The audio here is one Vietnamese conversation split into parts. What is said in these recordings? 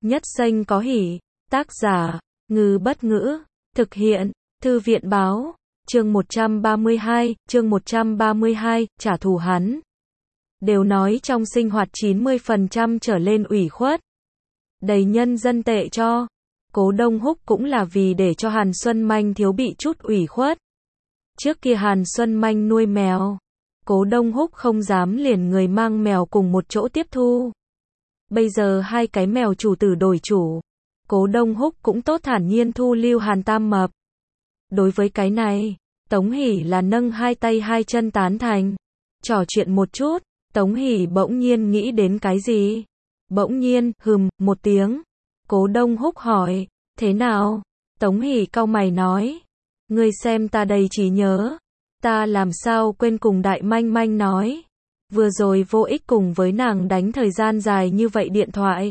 Nhất xanh có hỉ. Tác giả, Ngư Bất Ngữ. Thực hiện, Thư viện Báo. Chương 132, trả thù hắn. Đều nói trong sinh hoạt 90% trở lên ủy khuất. Đầy nhân dân tệ cho. Cố Đông Húc cũng là vì để cho Hàn Xuân Manh thiếu bị chút ủy khuất. Trước kia Hàn Xuân Manh nuôi mèo. Cố Đông Húc không dám liền người mang mèo cùng một chỗ tiếp thu. Bây giờ hai cái mèo chủ tử đổi chủ. Cố Đông Húc cũng tốt thản nhiên thu lưu Hàn Tam Mập. Đối với cái này, Tống Hỷ là nâng hai tay hai chân tán thành. Trò chuyện một chút, Tống Hỷ bỗng nhiên nghĩ đến cái gì? Bỗng nhiên, một tiếng. Cố Đông Húc hỏi, thế nào? Tống Hỷ cau mày nói, ngươi xem ta đầy trí nhớ. Ta làm sao quên cùng Đại Manh Manh nói. Vừa rồi vô ích cùng với nàng đánh thời gian dài như vậy điện thoại.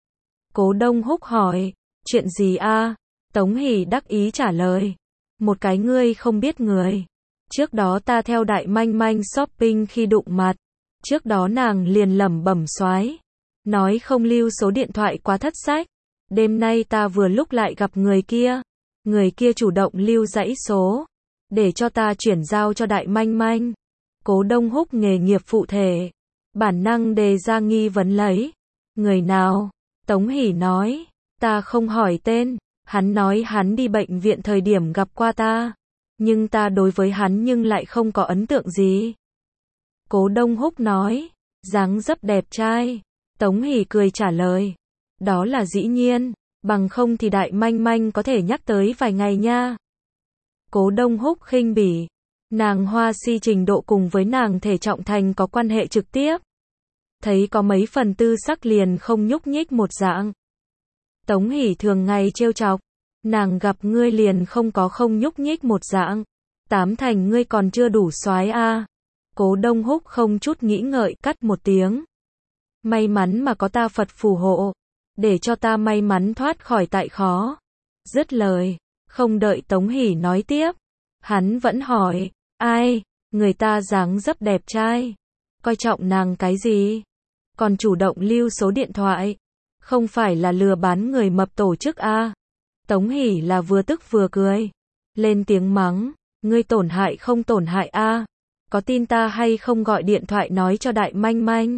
Cố Đông Húc hỏi, chuyện gì a? Tống Hỷ đắc ý trả lời, một cái ngươi không biết người. Trước đó ta theo Đại Manh Manh shopping khi đụng mặt. Trước đó nàng liền lẩm bẩm soái, nói không lưu số điện thoại quá thất sách. Đêm nay ta vừa lúc lại gặp người kia. Người kia chủ động lưu dãy số, để cho ta chuyển giao cho Đại Manh Manh. Cố Đông Húc nghề nghiệp phụ thể, bản năng đề ra nghi vấn lấy. Người nào? Tống Hỷ nói, ta không hỏi tên. Hắn nói hắn đi bệnh viện thời điểm gặp qua ta. Nhưng ta đối với hắn nhưng lại không có ấn tượng gì. Cố Đông Húc nói, dáng dấp đẹp trai. Tống Hỷ cười trả lời, đó là dĩ nhiên, bằng không thì Đại Manh Manh có thể nhắc tới vài ngày nha. Cố Đông Húc khinh bỉ, nàng hoa si trình độ cùng với nàng thể trọng thành có quan hệ trực tiếp. Thấy có mấy phần tư sắc liền không nhúc nhích một dạng. Tống Hỷ thường ngày trêu chọc, nàng gặp ngươi liền không nhúc nhích một dạng. Tám thành ngươi còn chưa đủ soái a. Cố Đông Húc không chút nghĩ ngợi cắt một tiếng. May mắn mà có ta Phật phù hộ, để cho ta may mắn thoát khỏi tại khó. Dứt lời, không đợi Tống Hỷ nói tiếp, hắn vẫn hỏi, ai? Người ta dáng dấp đẹp trai, coi trọng nàng cái gì? Còn chủ động lưu số điện thoại, không phải là lừa bán người mập tổ chức a? Tống Hỷ là vừa tức vừa cười, lên tiếng mắng, ngươi tổn hại không tổn hại a? Có tin ta hay không gọi điện thoại nói cho Đại Manh Manh?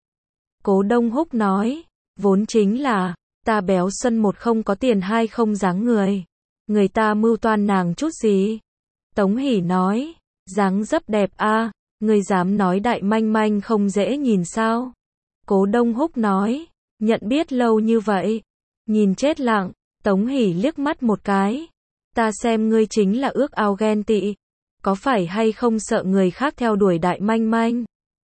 Cố Đông Húc nói, vốn chính là, ta béo Xuân một không có tiền hai không dáng người. Người ta mưu toan nàng chút gì? Tống Hỷ nói, dáng dấp đẹp a, ngươi dám nói Đại Manh Manh không dễ nhìn sao? Cố Đông Húc nói, nhận biết lâu như vậy, nhìn chết lặng. Tống Hỷ liếc mắt một cái, ta xem ngươi chính là ước ao ghen tị, có phải hay không sợ người khác theo đuổi Đại Manh Manh?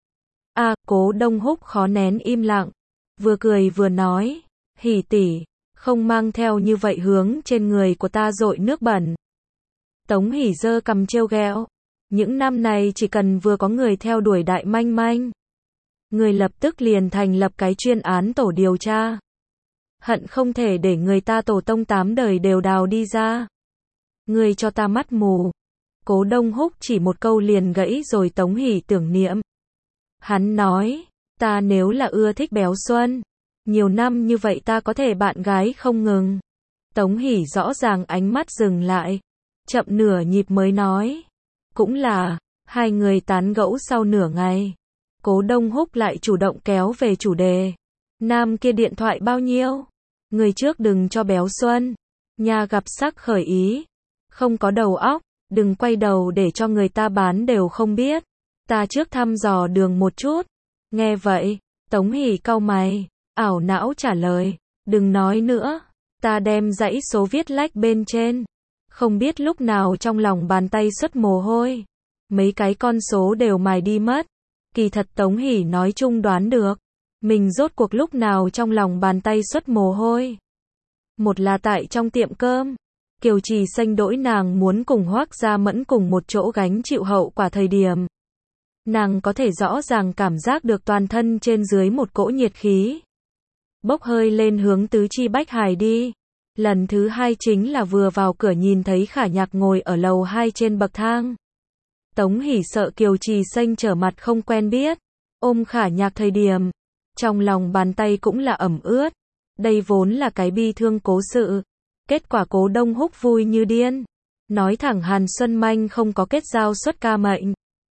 Cố Đông Húc khó nén im lặng, vừa cười vừa nói, Hỷ tỷ, không mang theo như vậy hướng trên người của ta dội nước bẩn. Tống Hỷ giơ cằm trêu ghẹo, những năm này chỉ cần vừa có người theo đuổi Đại Manh Manh, người lập tức liền thành lập cái chuyên án tổ điều tra. Hận không thể để người ta tổ tông 8 đời đều đào đi ra. Ngươi cho ta mắt mù. Cố Đông Húc chỉ một câu liền gãy rồi Tống Hỷ tưởng niệm. Hắn nói, ta nếu là ưa thích béo Xuân, nhiều năm như vậy ta có thể bạn gái không ngừng. Tống Hỷ rõ ràng ánh mắt dừng lại, chậm nửa nhịp mới nói, cũng là. Hai người tán gẫu sau nửa ngày, Cố Đông Húc lại chủ động kéo về chủ đề. Nam kia điện thoại bao nhiêu? Người trước đừng cho béo Xuân nhà gặp sắc khởi ý, không có đầu óc, đừng quay đầu để cho người ta bán đều không biết. Ta trước thăm dò đường một chút. Nghe vậy, Tống Hỷ cau mày, ảo não trả lời, đừng nói nữa, ta đem dãy số viết lách bên trên. Không biết lúc nào trong lòng bàn tay xuất mồ hôi, mấy cái con số đều mài đi mất. Kỳ thật Tống Hỷ nói chung đoán được, mình rốt cuộc lúc nào trong lòng bàn tay xuất mồ hôi. Một là tại trong tiệm cơm, Kiều Trì Xanh đỗi nàng muốn cùng Hoắc Gia Mẫn cùng một chỗ gánh chịu hậu quả thời điểm. Nàng có thể rõ ràng cảm giác được toàn thân trên dưới một cỗ nhiệt khí bốc hơi lên hướng tứ chi bách hải đi. Lần thứ hai chính là vừa vào cửa nhìn thấy Khả Nhạc ngồi ở lầu 2 trên bậc thang. Tống Hỷ sợ Kiều Trì Xanh trở mặt không quen biết, ôm Khả Nhạc thời điểm, trong lòng bàn tay cũng là ẩm ướt. Đây vốn là cái bi thương cố sự. Kết quả Cố Đông Húc vui như điên. Nói thẳng Hàn Xuân Manh không có kết giao xuất ca mệnh.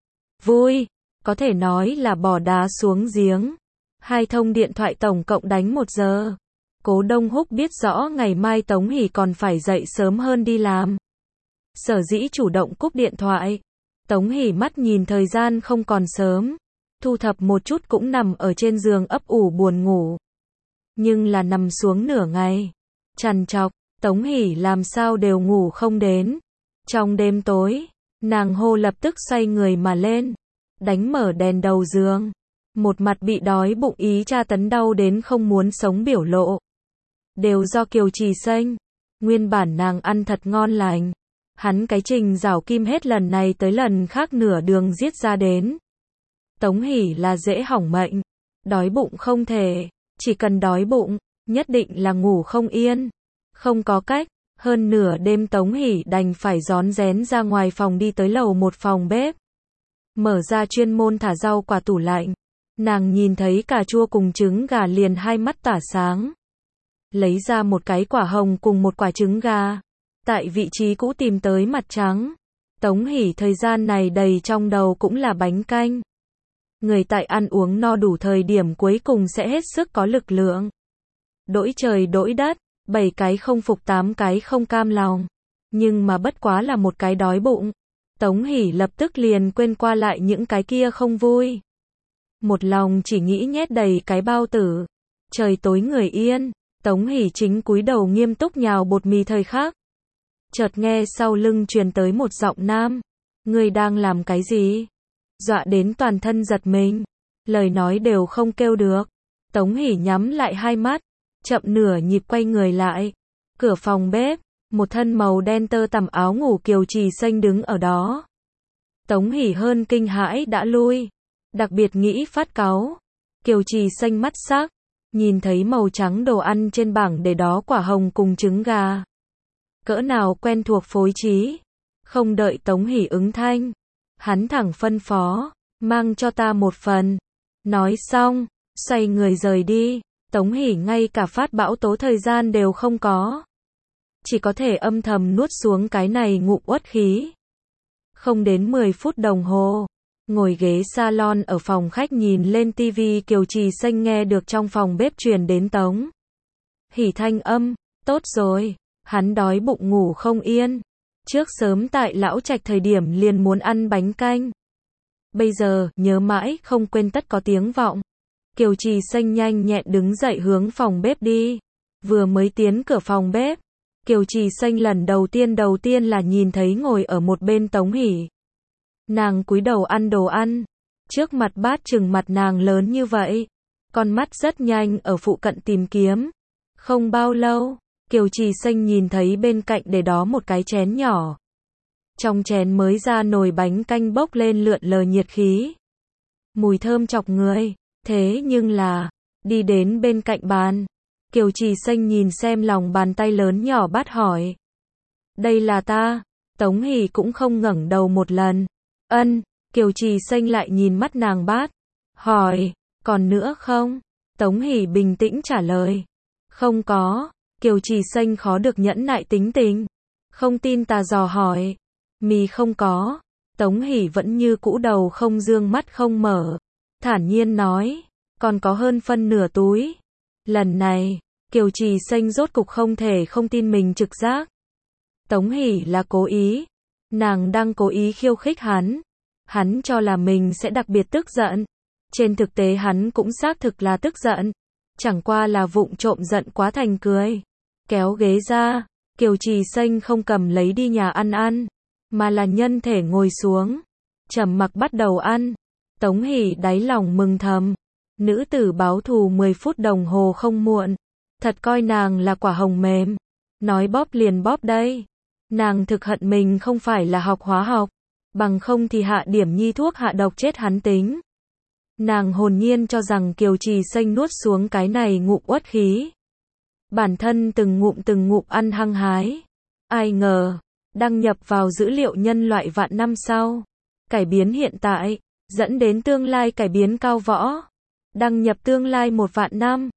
Vui, có thể nói là bỏ đá xuống giếng. 2 thông điện thoại tổng cộng đánh 1 giờ. Cố Đông Húc biết rõ ngày mai Tống Hỷ còn phải dậy sớm hơn đi làm. Sở dĩ chủ động cúp điện thoại. Tống Hỷ mắt nhìn thời gian không còn sớm. Thu thập một chút cũng nằm ở trên giường ấp ủ buồn ngủ. Nhưng là nằm xuống nửa ngày. Trằn trọc, Tống Hỷ làm sao đều ngủ không đến. Trong đêm tối, nàng hô lập tức xoay người mà lên. Đánh mở đèn đầu giường. Một mặt bị đói bụng ý tra tấn đau đến không muốn sống biểu lộ. Đều do Kiều Trì Xanh. Nguyên bản nàng ăn thật ngon lành. Hắn cái trình rảo kim hết lần này tới lần khác nửa đường giết ra đến. Tống Hỷ là dễ hỏng mệnh. Đói bụng không thể. Chỉ cần đói bụng, nhất định là ngủ không yên. Không có cách. Hơn nửa đêm Tống Hỷ đành phải rón rén ra ngoài phòng đi tới lầu 1 phòng bếp. Mở ra chuyên môn thả rau quả tủ lạnh. Nàng nhìn thấy cà chua cùng trứng gà liền hai mắt tỏa sáng. Lấy ra một cái quả hồng cùng một quả trứng gà. Tại vị trí cũ tìm tới mặt trắng. Tống Hỷ thời gian này đầy trong đầu cũng là bánh canh. Người tại ăn uống no đủ thời điểm cuối cùng sẽ hết sức có lực lượng. Đỗi trời đỗi đất, 7 cái không phục 8 cái không cam lòng. Nhưng mà bất quá là một cái đói bụng. Tống Hỷ lập tức liền quên qua lại những cái kia không vui. Một lòng chỉ nghĩ nhét đầy cái bao tử. Trời tối người yên, Tống Hỷ chính cúi đầu nghiêm túc nhào bột mì thời khắc. Chợt nghe sau lưng truyền tới một giọng nam. Ngươi đang làm cái gì? Dọa đến toàn thân giật mình. Lời nói đều không kêu được. Tống Hỷ nhắm lại hai mắt. Chậm nửa nhịp quay người lại. Cửa phòng bếp. Một thân màu đen tơ tằm áo ngủ Kiều Trì Xanh đứng ở đó. Tống Hỷ hơn kinh hãi đã lui. Đặc biệt nghĩ phát cáu. Kiều Trì Xanh mắt sắc. Nhìn thấy màu trắng đồ ăn trên bảng để đó quả hồng cùng trứng gà. Cỡ nào quen thuộc phối trí. Không đợi Tống Hỷ ứng thanh. Hắn thẳng phân phó. Mang cho ta một phần. Nói xong. Xoay người rời đi. Tống Hỷ ngay cả phát bão tố thời gian đều không có. Chỉ có thể âm thầm nuốt xuống cái này ngụm uất khí. Không đến 10 phút đồng hồ. Ngồi ghế salon ở phòng khách nhìn lên tivi Kiều Trì Xanh nghe được trong phòng bếp truyền đến Tống Hỷ thanh âm. Tốt rồi. Hắn đói bụng ngủ không yên. Trước sớm tại lão trạch thời điểm liền muốn ăn bánh canh. Bây giờ, nhớ mãi, không quên tất có tiếng vọng. Kiều Trì Xanh nhanh nhẹn đứng dậy hướng phòng bếp đi. Vừa mới tiến cửa phòng bếp. Kiều Trì Xanh lần đầu tiên là nhìn thấy ngồi ở một bên Tống Hỷ. Nàng cúi đầu ăn đồ ăn. Trước mặt bát chừng mặt nàng lớn như vậy. Con mắt rất nhanh ở phụ cận tìm kiếm. Không bao lâu. Kiều Trì Xanh nhìn thấy bên cạnh để đó một cái chén nhỏ. Trong chén mới ra nồi bánh canh bốc lên lượn lờ nhiệt khí. Mùi thơm chọc người. Thế nhưng là, đi đến bên cạnh bàn. Kiều Trì Xanh nhìn xem lòng bàn tay lớn nhỏ bát hỏi. Đây là ta. Tống Hỷ cũng không ngẩng đầu một lần. Ân, Kiều Trì Xanh lại nhìn mắt nàng bát. Hỏi, còn nữa không? Tống Hỷ bình tĩnh trả lời. Không có. Kiều Trì Xanh khó được nhẫn nại tính tình. Không tin ta dò hỏi. Mì không có. Tống Hỷ vẫn như cũ đầu không dương mắt không mở. Thản nhiên nói. Còn có hơn phân nửa túi. Lần này, Kiều Trì Xanh rốt cục không thể không tin mình trực giác. Tống Hỷ là cố ý. Nàng đang cố ý khiêu khích hắn. Hắn cho là mình sẽ đặc biệt tức giận. Trên thực tế hắn cũng xác thực là tức giận. Chẳng qua là vụng trộm giận quá thành cười. Kéo ghế ra, Kiều Trì Xanh không cầm lấy đi nhà ăn, mà là nhân thể ngồi xuống. Trầm mặc bắt đầu ăn. Tống Hỷ đáy lòng mừng thầm. Nữ tử báo thù 10 phút đồng hồ không muộn. Thật coi nàng là quả hồng mềm. Nói bóp liền bóp đây. Nàng thực hận mình không phải là học hóa học. Bằng không thì hạ điểm nhi thuốc hạ độc chết hắn tính. Nàng hồn nhiên cho rằng Kiều Trì Xanh nuốt xuống cái này ngụm uất khí. Bản thân từng ngụm ăn hăng hái. Ai ngờ, đăng nhập vào dữ liệu nhân loại vạn năm sau. Cải biến hiện tại, dẫn đến tương lai cải biến cao võ. Đăng nhập tương lai 1 vạn năm.